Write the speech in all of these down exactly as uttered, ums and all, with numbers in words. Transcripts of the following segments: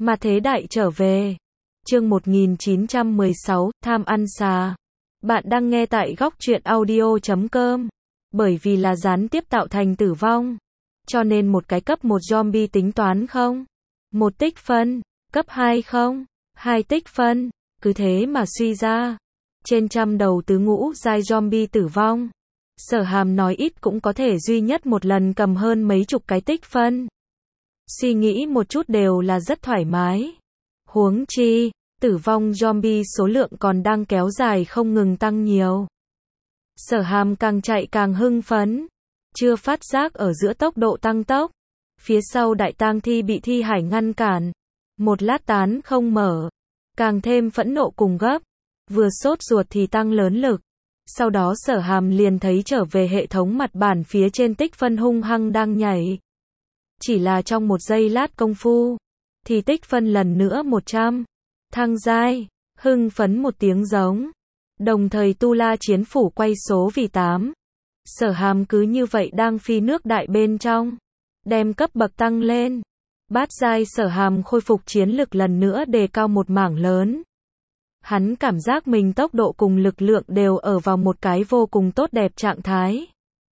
Mà thế đại trở về. Chương một nghìn chín trăm mười sáu, tham ăn xà. Bạn đang nghe tại góc truyện audio chấm com. Bởi vì là gián tiếp tạo thành tử vong. Cho nên một cái cấp một zombie tính toán không? Một tích phân. Cấp hai không? Hai tích phân. Cứ thế mà suy ra. Trên trăm đầu tứ ngũ giai zombie tử vong. Sở Hàm nói ít cũng có thể duy nhất một lần cầm hơn mấy chục cái tích phân. Suy nghĩ một chút đều là rất thoải mái. Huống chi, tử vong zombie số lượng còn đang kéo dài không ngừng tăng nhiều. Sở Hàm càng chạy càng hưng phấn. Chưa phát giác ở giữa tốc độ tăng tốc. Phía sau đại tang thi bị thi hải ngăn cản. Một lát tán không mở. Càng thêm phẫn nộ cùng gấp. Vừa sốt ruột thì tăng lớn lực. Sau đó Sở Hàm liền thấy trở về hệ thống mặt bản phía trên tích phân hung hăng đang nhảy. Chỉ là trong một giây lát công phu, thì tích phân lần nữa một trăm. Thăng giai, hưng phấn một tiếng giống. Đồng thời tu la chiến phủ quay số vì tám. Sở Hàm cứ như vậy đang phi nước đại bên trong. Đem cấp bậc tăng lên. Bát giai Sở Hàm khôi phục chiến lực lần nữa đề cao một mảng lớn. Hắn cảm giác mình tốc độ cùng lực lượng đều ở vào một cái vô cùng tốt đẹp trạng thái.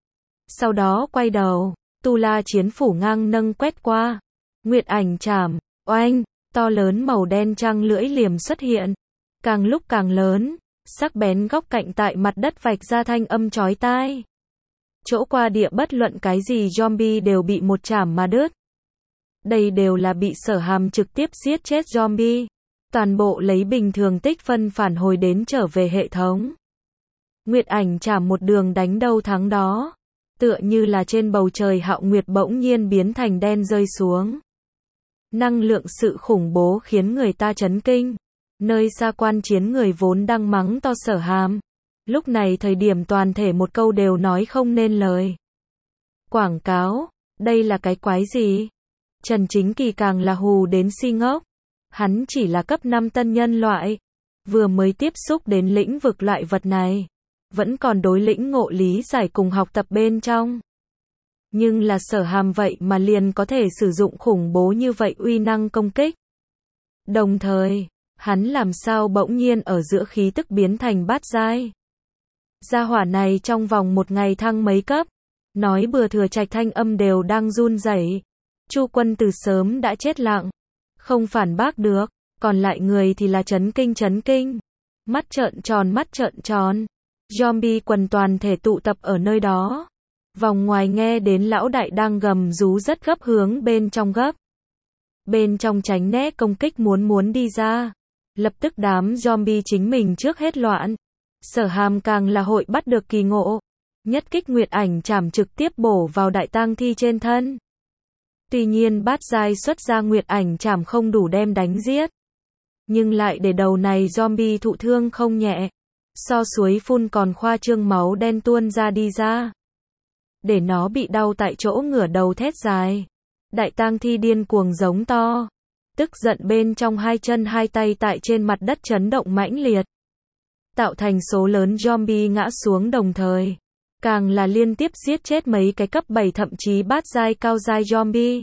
Sau đó quay đầu, tu la chiến phủ ngang nâng quét qua. Nguyệt ảnh chảm, oanh, to lớn màu đen trăng lưỡi liềm xuất hiện. Càng lúc càng lớn, sắc bén góc cạnh tại mặt đất vạch ra thanh âm chói tai. Chỗ qua địa bất luận cái gì zombie đều bị một chảm mà đứt. Đây đều là bị Sở Hàm trực tiếp giết chết zombie. Toàn bộ lấy bình thường tích phân phản hồi đến trở về hệ thống. Nguyệt ảnh chảm một đường đánh đâu thắng đó. Tựa như là trên bầu trời hạo nguyệt bỗng nhiên biến thành đen rơi xuống. Năng lượng sự khủng bố khiến người ta chấn kinh. Nơi xa quan chiến người vốn đang mắng to Sở Hàm. Lúc này thời điểm toàn thể một câu đều nói không nên lời. Quảng cáo, đây là cái quái gì? Trần Chính Kỳ càng là hù đến si ngốc. Hắn chỉ là cấp năm tân nhân loại. Vừa mới tiếp xúc đến lĩnh vực loại vật này. Vẫn còn đối lĩnh ngộ lý giải cùng học tập bên trong. Nhưng là Sở Hàm vậy mà liền có thể sử dụng khủng bố như vậy uy năng công kích. Đồng thời, hắn làm sao bỗng nhiên ở giữa khí tức biến thành bát giai. Gia hỏa này trong vòng một ngày thăng mấy cấp. Nói bừa thừa trạch thanh âm đều đang run rẩy. Chu Quân từ sớm đã chết lặng. Không phản bác được. Còn lại người thì là chấn kinh chấn kinh. Mắt trợn tròn mắt trợn tròn. Zombie quần toàn thể tụ tập ở nơi đó. Vòng ngoài nghe đến lão đại đang gầm rú rất gấp hướng bên trong gấp. Bên trong tránh né công kích muốn muốn đi ra. Lập tức đám zombie chính mình trước hết loạn. Sở Hàm càng là hội bắt được kỳ ngộ. Nhất kích nguyệt ảnh chảm trực tiếp bổ vào đại tang thi trên thân. Tuy nhiên bát giai xuất ra nguyệt ảnh chảm không đủ đem đánh giết. Nhưng lại để đầu này zombie thụ thương không nhẹ. So suối phun còn khoa trương máu đen tuôn ra đi ra. Để nó bị đau tại chỗ ngửa đầu thét dài. Đại tang thi điên cuồng giống to. Tức giận bên trong hai chân hai tay tại trên mặt đất chấn động mãnh liệt. Tạo thành số lớn zombie ngã xuống đồng thời. Càng là liên tiếp giết chết mấy cái cấp bảy thậm chí bát giai cao giai zombie.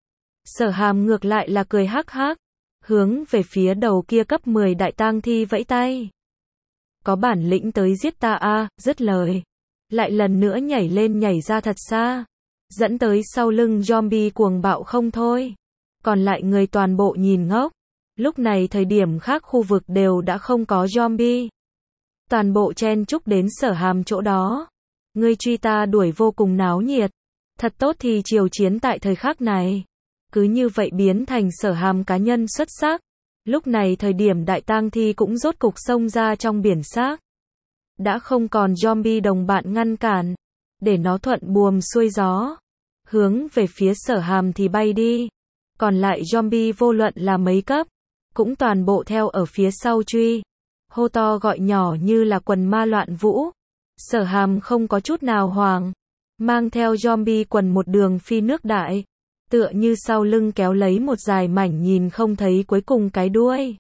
Sở Hàm ngược lại là cười hắc hắc. Hướng về phía đầu kia cấp mười đại tang thi vẫy tay. Có bản lĩnh tới giết ta a, à, dứt lời. Lại lần nữa nhảy lên nhảy ra thật xa. Dẫn tới sau lưng zombie cuồng bạo không thôi. Còn lại người toàn bộ nhìn ngốc. Lúc này thời điểm khác khu vực đều đã không có zombie. Toàn bộ chen chúc đến Sở Hàm chỗ đó. Ngươi truy ta đuổi vô cùng náo nhiệt. Thật tốt thì chiều chiến tại thời khắc này. Cứ như vậy biến thành Sở Hàm cá nhân xuất sắc. Lúc này thời điểm đại tang thi cũng rốt cục xông ra trong biển xác. Đã không còn zombie đồng bạn ngăn cản. Để nó thuận buồm xuôi gió. Hướng về phía Sở Hàm thì bay đi. Còn lại zombie vô luận là mấy cấp. Cũng toàn bộ theo ở phía sau truy. Hô to gọi nhỏ như là quần ma loạn vũ. Sở Hàm không có chút nào hoảng. Mang theo zombie quần một đường phi nước đại. Tựa như sau lưng kéo lấy một dài mảnh nhìn không thấy cuối cùng cái đuôi.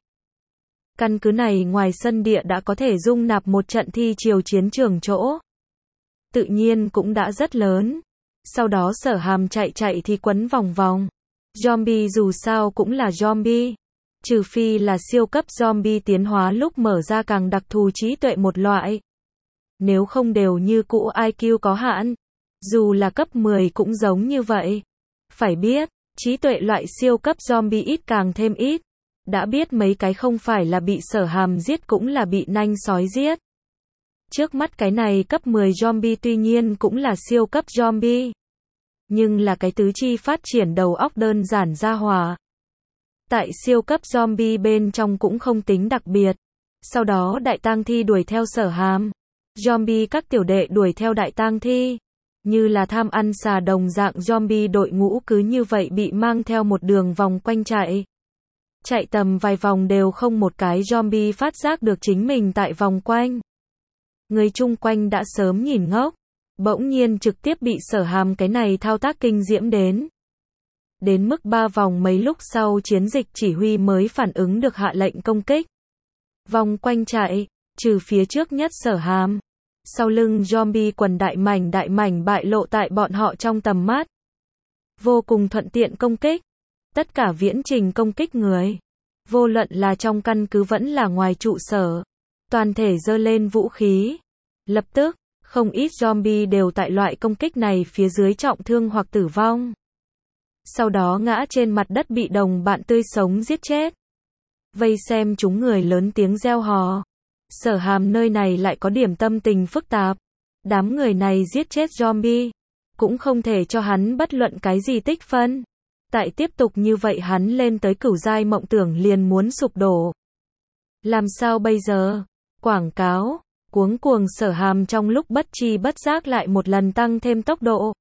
Căn cứ này ngoài sân địa đã có thể dung nạp một trận thi chiều chiến trường chỗ. Tự nhiên cũng đã rất lớn. Sau đó Sở Hàm chạy chạy thì quấn vòng vòng. Zombie dù sao cũng là zombie. Trừ phi là siêu cấp zombie tiến hóa lúc mở ra càng đặc thù trí tuệ một loại. Nếu không đều như cũ i kiu có hạn. Dù là cấp mười cũng giống như vậy. Phải biết, trí tuệ loại siêu cấp zombie ít càng thêm ít. Đã biết mấy cái không phải là bị Sở Hàm giết cũng là bị nanh sói giết. Trước mắt cái này cấp mười zombie tuy nhiên cũng là siêu cấp zombie. Nhưng là cái tứ chi phát triển đầu óc đơn giản ra hòa. Tại siêu cấp zombie bên trong cũng không tính đặc biệt. Sau đó đại tang thi đuổi theo Sở Hàm. Zombie các tiểu đệ đuổi theo đại tang thi. Như là tham ăn xà đồng dạng zombie đội ngũ cứ như vậy bị mang theo một đường vòng quanh chạy. Chạy tầm vài vòng đều không một cái zombie phát giác được chính mình tại vòng quanh. Người chung quanh đã sớm nhìn ngốc. Bỗng nhiên trực tiếp bị Sở Hàm cái này thao tác kinh diễm đến. Đến mức ba vòng mấy lúc sau chiến dịch chỉ huy mới phản ứng được hạ lệnh công kích. Vòng quanh chạy, trừ phía trước nhất Sở Hàm. Sau lưng zombie quần đại mảnh đại mảnh bại lộ tại bọn họ trong tầm mắt. Vô cùng thuận tiện công kích. Tất cả viễn trình công kích người. Vô luận là trong căn cứ vẫn là ngoài trụ sở. Toàn thể giơ lên vũ khí. Lập tức, không ít zombie đều tại loại công kích này phía dưới trọng thương hoặc tử vong. Sau đó ngã trên mặt đất bị đồng bạn tươi sống giết chết. Vây xem chúng người lớn tiếng reo hò. Sở Hàm nơi này lại có điểm tâm tình phức tạp. Đám người này giết chết zombie. Cũng không thể cho hắn bất luận cái gì tích phân. Tại tiếp tục như vậy hắn lên tới cửu giai mộng tưởng liền muốn sụp đổ. Làm sao bây giờ? Quảng cáo. Cuống cuồng Sở Hàm trong lúc bất chi bất giác lại một lần tăng thêm tốc độ.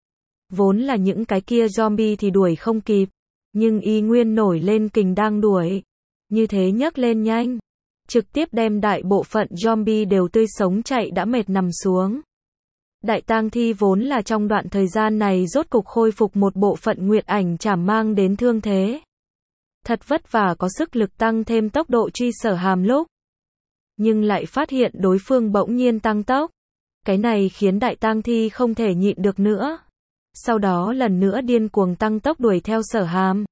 Vốn là những cái kia zombie thì đuổi không kịp. Nhưng y nguyên nổi lên kình đang đuổi. Như thế nhấc lên nhanh. Trực tiếp đem đại bộ phận zombie đều tươi sống chạy đã mệt nằm xuống. Đại tang thi vốn là trong đoạn thời gian này rốt cục khôi phục một bộ phận nguyệt ảnh chảm mang đến thương thế. Thật vất vả có sức lực tăng thêm tốc độ truy Sở Hàm lúc. Nhưng lại phát hiện đối phương bỗng nhiên tăng tốc. Cái này khiến đại tang thi không thể nhịn được nữa. Sau đó lần nữa điên cuồng tăng tốc đuổi theo Sở Hàm.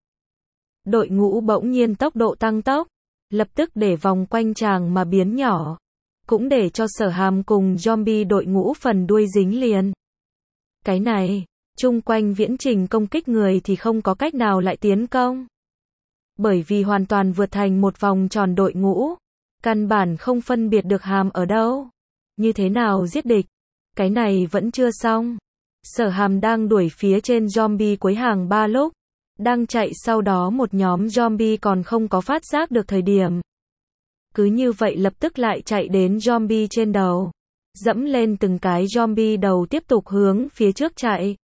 Đội ngũ bỗng nhiên tốc độ tăng tốc. Lập tức để vòng quanh chàng mà biến nhỏ. Cũng để cho Sở Hàm cùng zombie đội ngũ phần đuôi dính liền. Cái này, chung quanh viễn trình công kích người thì không có cách nào lại tiến công. Bởi vì hoàn toàn vượt thành một vòng tròn đội ngũ. Căn bản không phân biệt được Hàm ở đâu. Như thế nào giết địch. Cái này vẫn chưa xong. Sở Hàm đang đuổi phía trên zombie cuối hàng ba lúc. Đang chạy sau đó một nhóm zombie còn không có phát giác được thời điểm. Cứ như vậy lập tức lại chạy đến zombie trên đầu. Dẫm lên từng cái zombie đầu tiếp tục hướng phía trước chạy.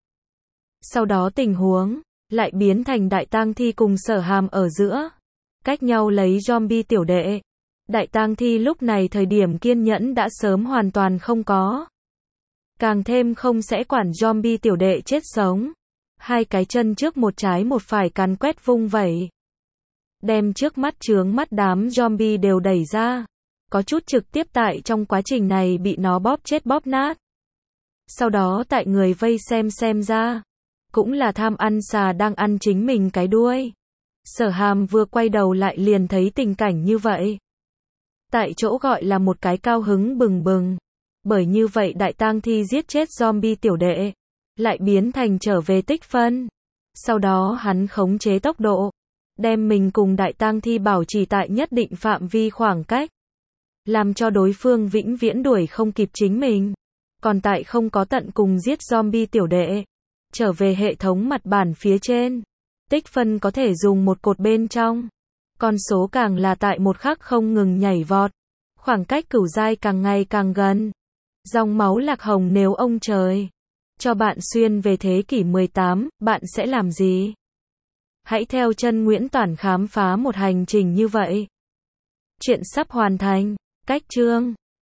Sau đó tình huống lại biến thành đại tang thi cùng Sở Hàm ở giữa. Cách nhau lấy zombie tiểu đệ. Đại tang thi lúc này thời điểm kiên nhẫn đã sớm hoàn toàn không có. Càng thêm không sẽ quản zombie tiểu đệ chết sống. Hai cái chân trước một trái một phải càn quét vung vẩy. Đem trước mắt chướng mắt đám zombie đều đẩy ra. Có chút trực tiếp tại trong quá trình này bị nó bóp chết bóp nát. Sau đó tại người vây xem xem ra. Cũng là tham ăn xà đang ăn chính mình cái đuôi. Sở Hàm vừa quay đầu lại liền thấy tình cảnh như vậy. Tại chỗ gọi là một cái cao hứng bừng bừng. Bởi như vậy đại tang thi giết chết zombie tiểu đệ. Lại biến thành trở về tích phân. Sau đó hắn khống chế tốc độ. Đem mình cùng đại tang thi bảo trì tại nhất định phạm vi khoảng cách. Làm cho đối phương vĩnh viễn đuổi không kịp chính mình. Còn tại không có tận cùng giết zombie tiểu đệ. Trở về hệ thống mặt bản phía trên. Tích phân có thể dùng một cột bên trong. Con số càng là tại một khắc không ngừng nhảy vọt. Khoảng cách cửu giai càng ngày càng gần. Dòng máu lạc hồng nếu ông trời cho bạn xuyên về thế kỷ mười tám, bạn sẽ làm gì? Hãy theo chân Nguyễn Toản khám phá một hành trình như vậy. Chuyện sắp hoàn thành. Cách chương